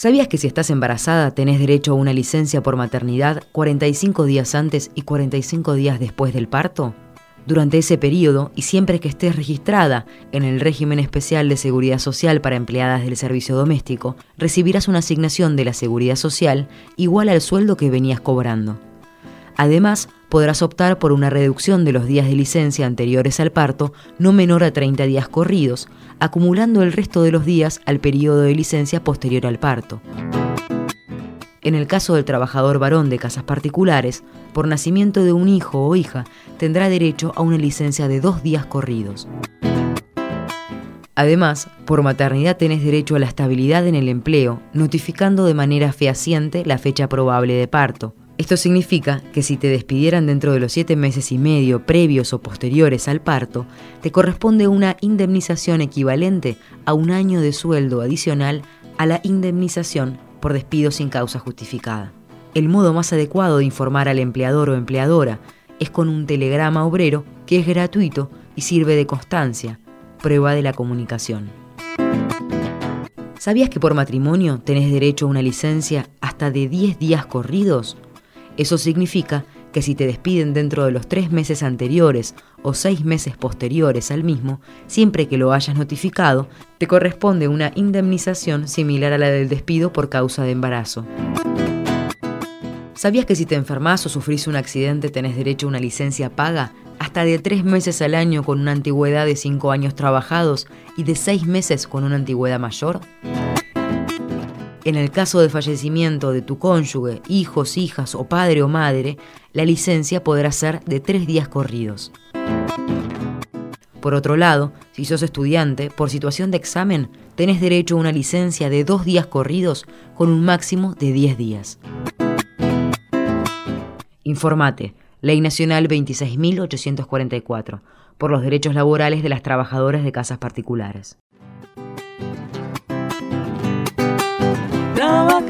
¿Sabías que si estás embarazada tenés derecho a una licencia por maternidad 45 días antes y 45 días después del parto? Durante ese periodo, y siempre que estés registrada en el régimen especial de seguridad social para empleadas del servicio doméstico, recibirás una asignación de la seguridad social igual al sueldo que venías cobrando. Además, podrás optar por una reducción de los días de licencia anteriores al parto no menor a 30 días corridos, acumulando el resto de los días al periodo de licencia posterior al parto. En el caso del trabajador varón de casas particulares, por nacimiento de un hijo o hija, tendrá derecho a una licencia de 2 días corridos. Además, por maternidad tenés derecho a la estabilidad en el empleo, notificando de manera fehaciente la fecha probable de parto. Esto significa que si te despidieran dentro de los 7 meses y medio previos o posteriores al parto, te corresponde una indemnización equivalente a 1 año de sueldo adicional a la indemnización por despido sin causa justificada. El modo más adecuado de informar al empleador o empleadora es con un telegrama obrero que es gratuito y sirve de constancia, prueba de la comunicación. ¿Sabías que por matrimonio tenés derecho a una licencia hasta de 10 días corridos? Eso significa que si te despiden dentro de los 3 meses anteriores o 6 meses posteriores al mismo, siempre que lo hayas notificado, te corresponde una indemnización similar a la del despido por causa de embarazo. ¿Sabías que si te enfermas o sufrís un accidente tenés derecho a una licencia paga hasta de 3 meses al año con una antigüedad de 5 años trabajados y de 6 meses con una antigüedad mayor? En el caso de fallecimiento de tu cónyuge, hijos, hijas o padre o madre, la licencia podrá ser de 3 días corridos. Por otro lado, si sos estudiante, por situación de examen, tenés derecho a una licencia de 2 días corridos con un máximo de 10 días. Informate, Ley Nacional 26.844, por los derechos laborales de las trabajadoras de casas particulares.